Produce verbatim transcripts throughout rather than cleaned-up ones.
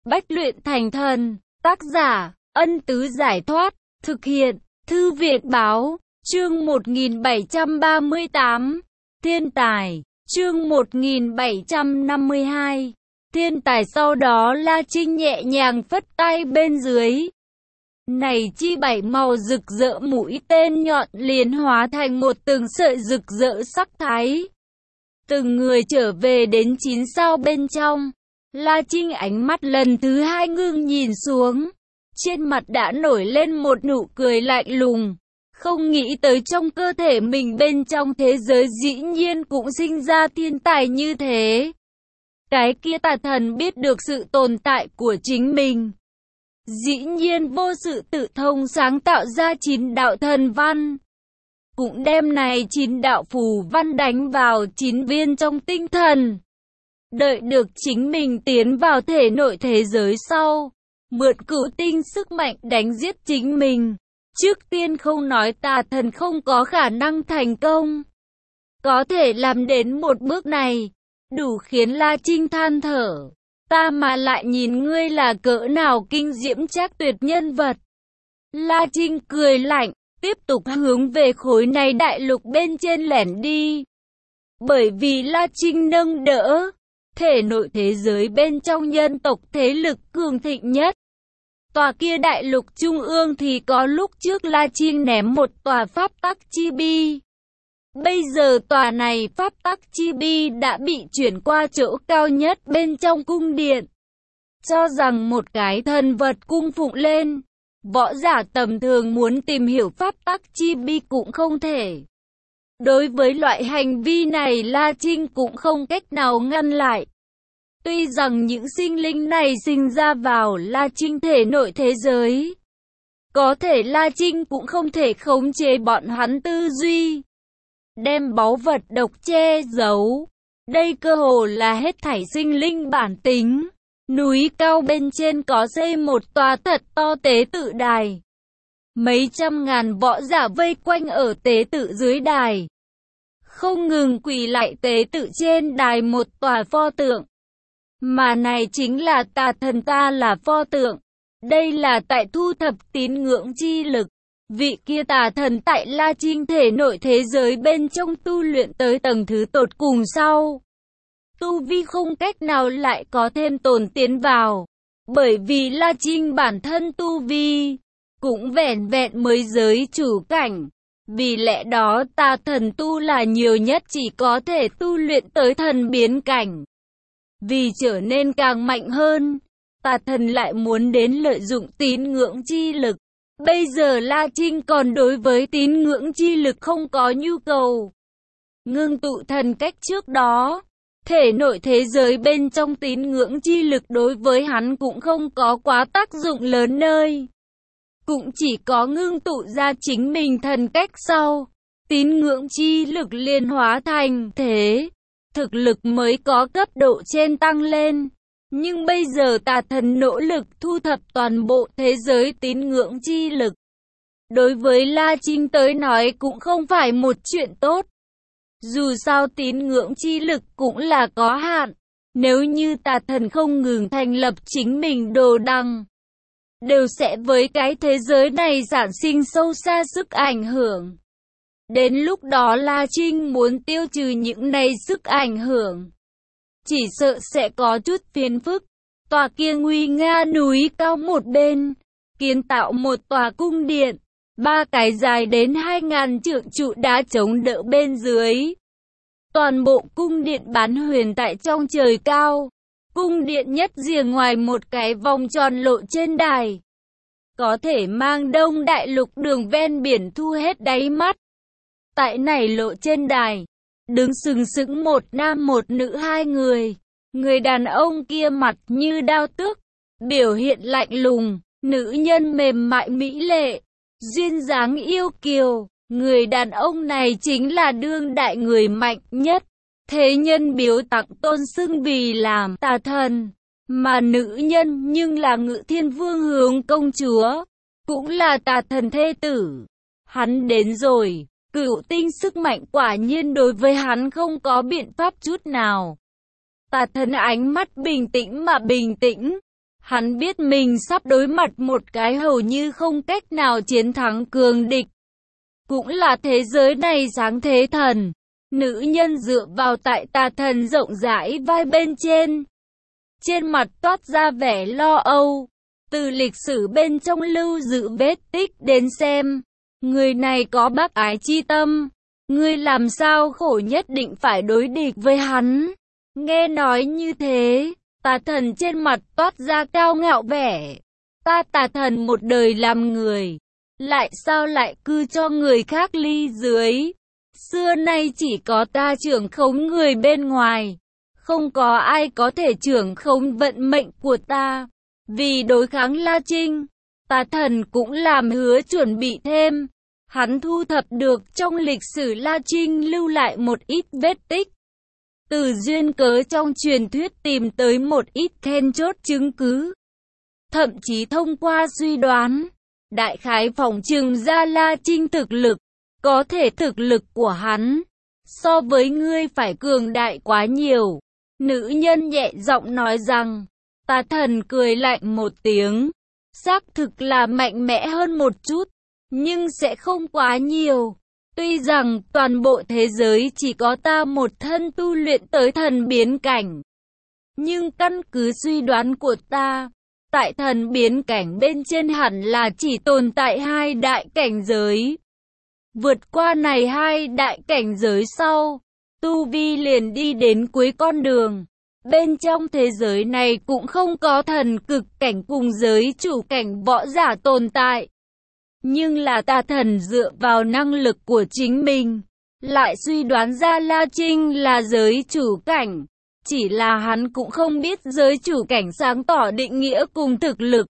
Bách luyện thành thần. Tác giả, Ân Tứ Giải Thoát. Thực hiện, Thư Viện Báo. Chương một nghìn bảy trăm ba mươi tám. Thiên tài. Chương một nghìn bảy trăm năm mươi hai. Thiên tài. Sau đó La Trinh nhẹ nhàng phất tay bên dưới. Này chi bảy màu rực rỡ mũi tên nhọn liền hóa thành một từng sợi rực rỡ sắc thái. Từng người trở về đến chín sao bên trong. La Trinh ánh mắt lần thứ hai ngưng nhìn xuống. Trên mặt đã nổi lên một nụ cười lạnh lùng. Không nghĩ tới trong cơ thể mình bên trong thế giới dĩ nhiên cũng sinh ra thiên tài như thế. Cái kia tà thần biết được sự tồn tại của chính mình. Dĩ nhiên vô sự tự thông sáng tạo ra chín đạo thần văn. Cũng đem này chín đạo phù văn đánh vào chín viên trong tinh thần. Đợi được chính mình tiến vào thể nội thế giới sau. Mượn cửu tinh sức mạnh đánh giết chính mình. Trước tiên không nói tà thần không có khả năng thành công. Có thể làm đến một bước này. Đủ khiến La Trinh than thở. Ta mà lại nhìn ngươi là cỡ nào kinh diễm trác tuyệt nhân vật. La Trinh cười lạnh, tiếp tục hướng về khối này đại lục bên trên lẻn đi. Bởi vì La Trinh nâng đỡ, thể nội thế giới bên trong nhân tộc thế lực cường thịnh nhất. Tòa kia đại lục trung ương thì có lúc trước La Trinh ném một tòa pháp tắc chi bi. Bây giờ tòa này pháp tắc chi bi đã bị chuyển qua chỗ cao nhất bên trong cung điện. Cho rằng một cái thần vật cung phụng lên, võ giả tầm thường muốn tìm hiểu pháp tắc chi bi cũng không thể. Đối với loại hành vi này La Trinh cũng không cách nào ngăn lại. Tuy rằng những sinh linh này sinh ra vào La Trinh thể nội thế giới, có thể La Trinh cũng không thể khống chế bọn hắn tư duy. Đem báu vật độc che giấu. Đây cơ hồ là hết thảy sinh linh bản tính. Núi cao bên trên có xây một tòa thật to tế tự đài. Mấy trăm ngàn võ giả vây quanh ở tế tự dưới đài. Không ngừng quỳ lại tế tự trên đài một tòa pho tượng. Mà này chính là tà thần ta là pho tượng. Đây là tại thu thập tín ngưỡng chi lực. Vị kia tà thần tại La Trinh thể nội thế giới bên trong tu luyện tới tầng thứ tột cùng sau. Tu vi không cách nào lại có thêm tồn tiến vào. Bởi vì La Trinh bản thân tu vi cũng vẻn vẹn mới giới chủ cảnh. Vì lẽ đó tà thần tu là nhiều nhất chỉ có thể tu luyện tới thần biến cảnh. Vì trở nên càng mạnh hơn, tà thần lại muốn đến lợi dụng tín ngưỡng chi lực. Bây giờ La Trinh còn đối với tín ngưỡng chi lực không có nhu cầu. Ngưng tụ thần cách trước đó, thể nội thế giới bên trong tín ngưỡng chi lực đối với hắn cũng không có quá tác dụng lớn nơi. Cũng chỉ có ngưng tụ ra chính mình thần cách sau, tín ngưỡng chi lực liên hóa thành thế, thực lực mới có cấp độ trên tăng lên. Nhưng bây giờ tà thần nỗ lực thu thập toàn bộ thế giới tín ngưỡng chi lực. Đối với La Trinh tới nói cũng không phải một chuyện tốt. Dù sao tín ngưỡng chi lực cũng là có hạn. Nếu như tà thần không ngừng thành lập chính mình đồ đằng, đều sẽ với cái thế giới này sản sinh sâu xa sức ảnh hưởng. Đến lúc đó La Trinh muốn tiêu trừ những này sức ảnh hưởng, chỉ sợ sẽ có chút phiền phức. Tòa kia nguy nga núi cao một bên, kiến tạo một tòa cung điện, ba cái dài đến hai ngàn trượng trụ đá chống đỡ bên dưới. Toàn bộ cung điện bán huyền tại trong trời cao. Cung điện nhất rìa ngoài một cái vòng tròn lộ trên đài. Có thể mang đông đại lục đường ven biển thu hết đáy mắt. Tại này lộ trên đài, đứng sừng sững một nam một nữ hai người. Người đàn ông kia mặt như đao tước, biểu hiện lạnh lùng, nữ nhân mềm mại mỹ lệ, duyên dáng yêu kiều. Người đàn ông này chính là đương đại người mạnh nhất. Thế nhân biếu tặng tôn xưng vì làm tà thần, mà nữ nhân nhưng là Ngự Thiên Vương Hướng công chúa, cũng là tà thần thê tử. Hắn đến rồi, cửu tinh sức mạnh quả nhiên đối với hắn không có biện pháp chút nào. Tà thần ánh mắt bình tĩnh mà bình tĩnh, Hắn biết mình sắp đối mặt một cái hầu như không cách nào chiến thắng cường địch. Cũng là thế giới này sáng thế thần. Nữ nhân dựa vào tại tà thần rộng rãi vai bên trên. Trên mặt toát ra vẻ lo âu. Từ lịch sử bên trong lưu giữ vết tích đến xem. Người này có bác ái chi tâm. Ngươi làm sao khổ nhất định phải đối địch với hắn. Nghe nói như thế, tà thần trên mặt toát ra cao ngạo vẻ. Ta tà thần một đời làm người. Lại sao lại cứ cho người khác ly dưới. Xưa nay chỉ có ta trưởng khống người bên ngoài. Không có ai có thể trưởng khống vận mệnh của ta. Vì đối kháng La Trinh, tà thần cũng làm hứa chuẩn bị thêm. Hắn thu thập được trong lịch sử La Trinh lưu lại một ít vết tích. Từ duyên cớ trong truyền thuyết tìm tới một ít then chốt chứng cứ. Thậm chí thông qua suy đoán, đại khái phỏng chừng ra La Trinh thực lực, có thể thực lực của hắn so với ngươi phải cường đại quá nhiều. Nữ nhân nhẹ giọng nói rằng, tà thần cười lạnh một tiếng, xác thực là mạnh mẽ hơn một chút, nhưng sẽ không quá nhiều. Tuy rằng toàn bộ thế giới chỉ có ta một thân tu luyện tới thần biến cảnh, nhưng căn cứ suy đoán của ta, tại thần biến cảnh bên trên hẳn là chỉ tồn tại hai đại cảnh giới. Vượt qua này hai đại cảnh giới sau, tu vi liền đi đến cuối con đường. Bên trong thế giới này cũng không có thần cực cảnh cùng giới chủ cảnh võ giả tồn tại. Nhưng là tà thần dựa vào năng lực của chính mình, lại suy đoán ra La Trinh là giới chủ cảnh. Chỉ là hắn cũng không biết giới chủ cảnh sáng tỏ định nghĩa cùng thực lực.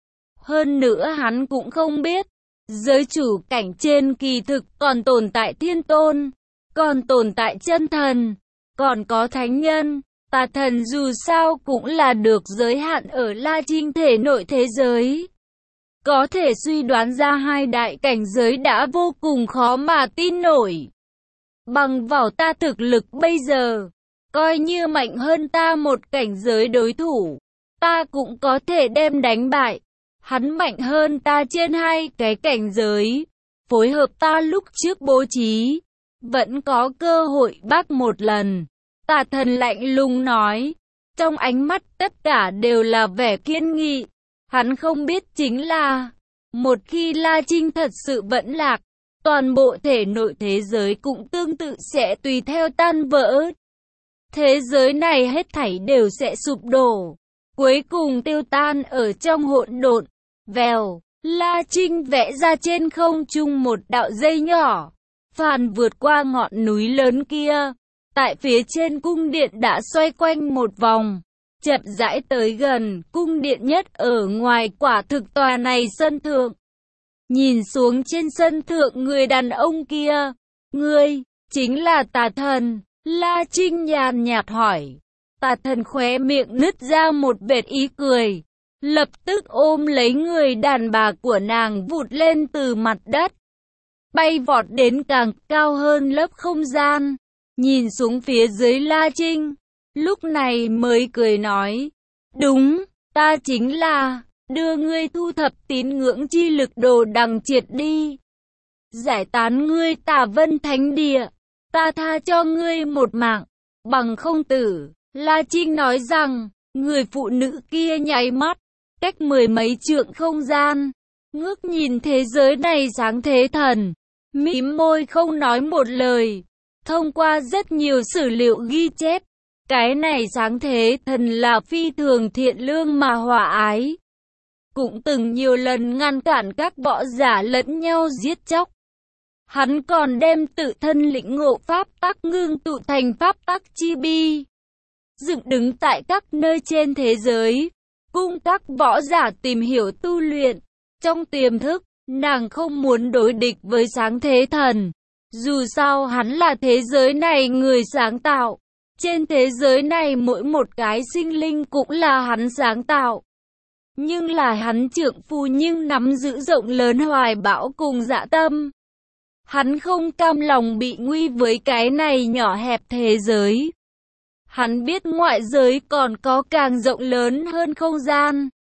Hơn nữa hắn cũng không biết, giới chủ cảnh trên kỳ thực còn tồn tại thiên tôn, còn tồn tại chân thần, còn có thánh nhân. Tà thần dù sao cũng là được giới hạn ở La Trinh thể nội thế giới. Có thể suy đoán ra hai đại cảnh giới đã vô cùng khó mà tin nổi. Bằng vào ta thực lực bây giờ, coi như mạnh hơn ta một cảnh giới đối thủ, ta cũng có thể đem đánh bại. Hắn mạnh hơn ta trên hai cái cảnh giới, phối hợp ta lúc trước bố trí, vẫn có cơ hội bắt một lần. Tà thần lạnh lùng nói, trong ánh mắt tất cả đều là vẻ kiên nghị. Hắn không biết chính là, một khi La Trinh thật sự vẫn lạc, toàn bộ thể nội thế giới cũng tương tự sẽ tùy theo tan vỡ. Thế giới này hết thảy đều sẽ sụp đổ, cuối cùng tiêu tan ở trong hỗn độn. Vèo, La Trinh vẽ ra trên không trung một đạo dây nhỏ, phàn vượt qua ngọn núi lớn kia. Tại phía trên cung điện đã xoay quanh một vòng, chậm rãi tới gần cung điện nhất ở ngoài quả thực tòa này sân thượng. Nhìn xuống trên sân thượng người đàn ông kia, ngươi, chính là tà thần, La Trinh nhàn nhạt hỏi. Tà thần khóe miệng nứt ra một vệt ý cười, lập tức ôm lấy người đàn bà của nàng vụt lên từ mặt đất, bay vọt đến càng cao hơn lớp không gian. Nhìn xuống phía dưới La Trinh, lúc này mới cười nói, đúng, ta chính là, đưa ngươi thu thập tín ngưỡng chi lực đồ đằng triệt đi. Giải tán ngươi Tà Vân Thánh Địa, ta tha cho ngươi một mạng, bằng không tử. La Trinh nói rằng, người phụ nữ kia nháy mắt, cách mười mấy trượng không gian, ngước nhìn thế giới này sáng thế thần, mím môi không nói một lời. Thông qua rất nhiều sử liệu ghi chép, cái này sáng thế thần là phi thường thiện lương mà hòa ái. Cũng từng nhiều lần ngăn cản các võ giả lẫn nhau giết chóc. Hắn còn đem tự thân lĩnh ngộ pháp tắc ngưng tụ thành pháp tắc chi bi, dựng đứng tại các nơi trên thế giới, cung các võ giả tìm hiểu tu luyện. Trong tiềm thức, nàng không muốn đối địch với sáng thế thần. Dù sao hắn là thế giới này người sáng tạo. Trên thế giới này mỗi một cái sinh linh cũng là hắn sáng tạo. Nhưng là hắn trượng phu nhưng nắm giữ rộng lớn hoài bão cùng dạ tâm. Hắn không cam lòng bị nguy với cái này nhỏ hẹp thế giới. Hắn biết ngoại giới còn có càng rộng lớn hơn không gian.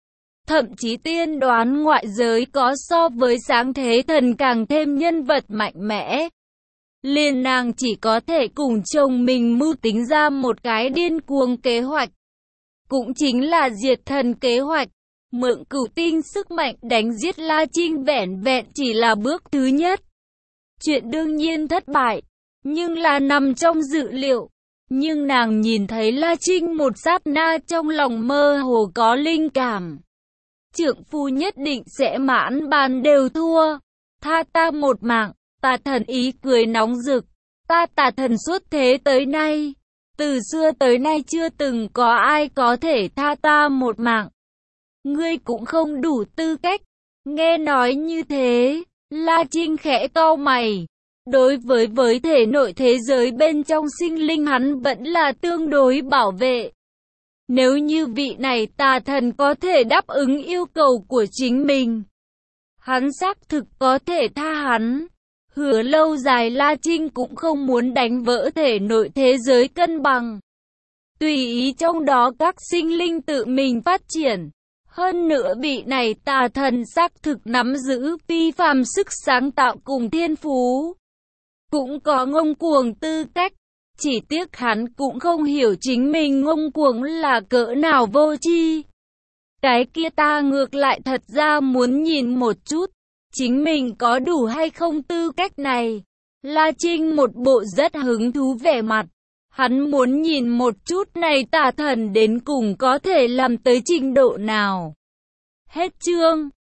Thậm chí tiên đoán ngoại giới có so với sáng thế thần càng thêm nhân vật mạnh mẽ. Liền nàng chỉ có thể cùng chồng mình mưu tính ra một cái điên cuồng kế hoạch. Cũng chính là diệt thần kế hoạch. Mượn cửu tinh sức mạnh đánh giết La Trinh vẻn vẹn chỉ là bước thứ nhất. Chuyện đương nhiên thất bại, nhưng là nằm trong dự liệu. Nhưng nàng nhìn thấy La Trinh một sát na trong lòng mơ hồ có linh cảm. Trượng phu nhất định sẽ mãn bàn đều thua. Tha ta một mạng, tà thần ý cười nóng rực. Ta tà thần suốt thế tới nay. Từ xưa tới nay chưa từng có ai có thể tha ta một mạng. Ngươi cũng không đủ tư cách. Nghe nói như thế, La Trinh khẽ cau mày. Đối với với thể nội thế giới bên trong sinh linh hắn vẫn là tương đối bảo vệ. Nếu như vị này tà thần có thể đáp ứng yêu cầu của chính mình, hắn xác thực có thể tha hắn. Hứa lâu dài La Trinh cũng không muốn đánh vỡ thể nội thế giới cân bằng. Tùy ý trong đó các sinh linh tự mình phát triển. Hơn nữa vị này tà thần xác thực nắm giữ phi phàm sức sáng tạo cùng thiên phú. Cũng có ngông cuồng tư cách. Chỉ tiếc hắn cũng không hiểu chính mình ngông cuồng là cỡ nào vô tri. Cái kia ta ngược lại thật ra muốn nhìn một chút. Chính mình có đủ hay không tư cách này. La Trinh một bộ rất hứng thú vẻ mặt. Hắn muốn nhìn một chút này tà thần đến cùng có thể làm tới trình độ nào. Hết chương.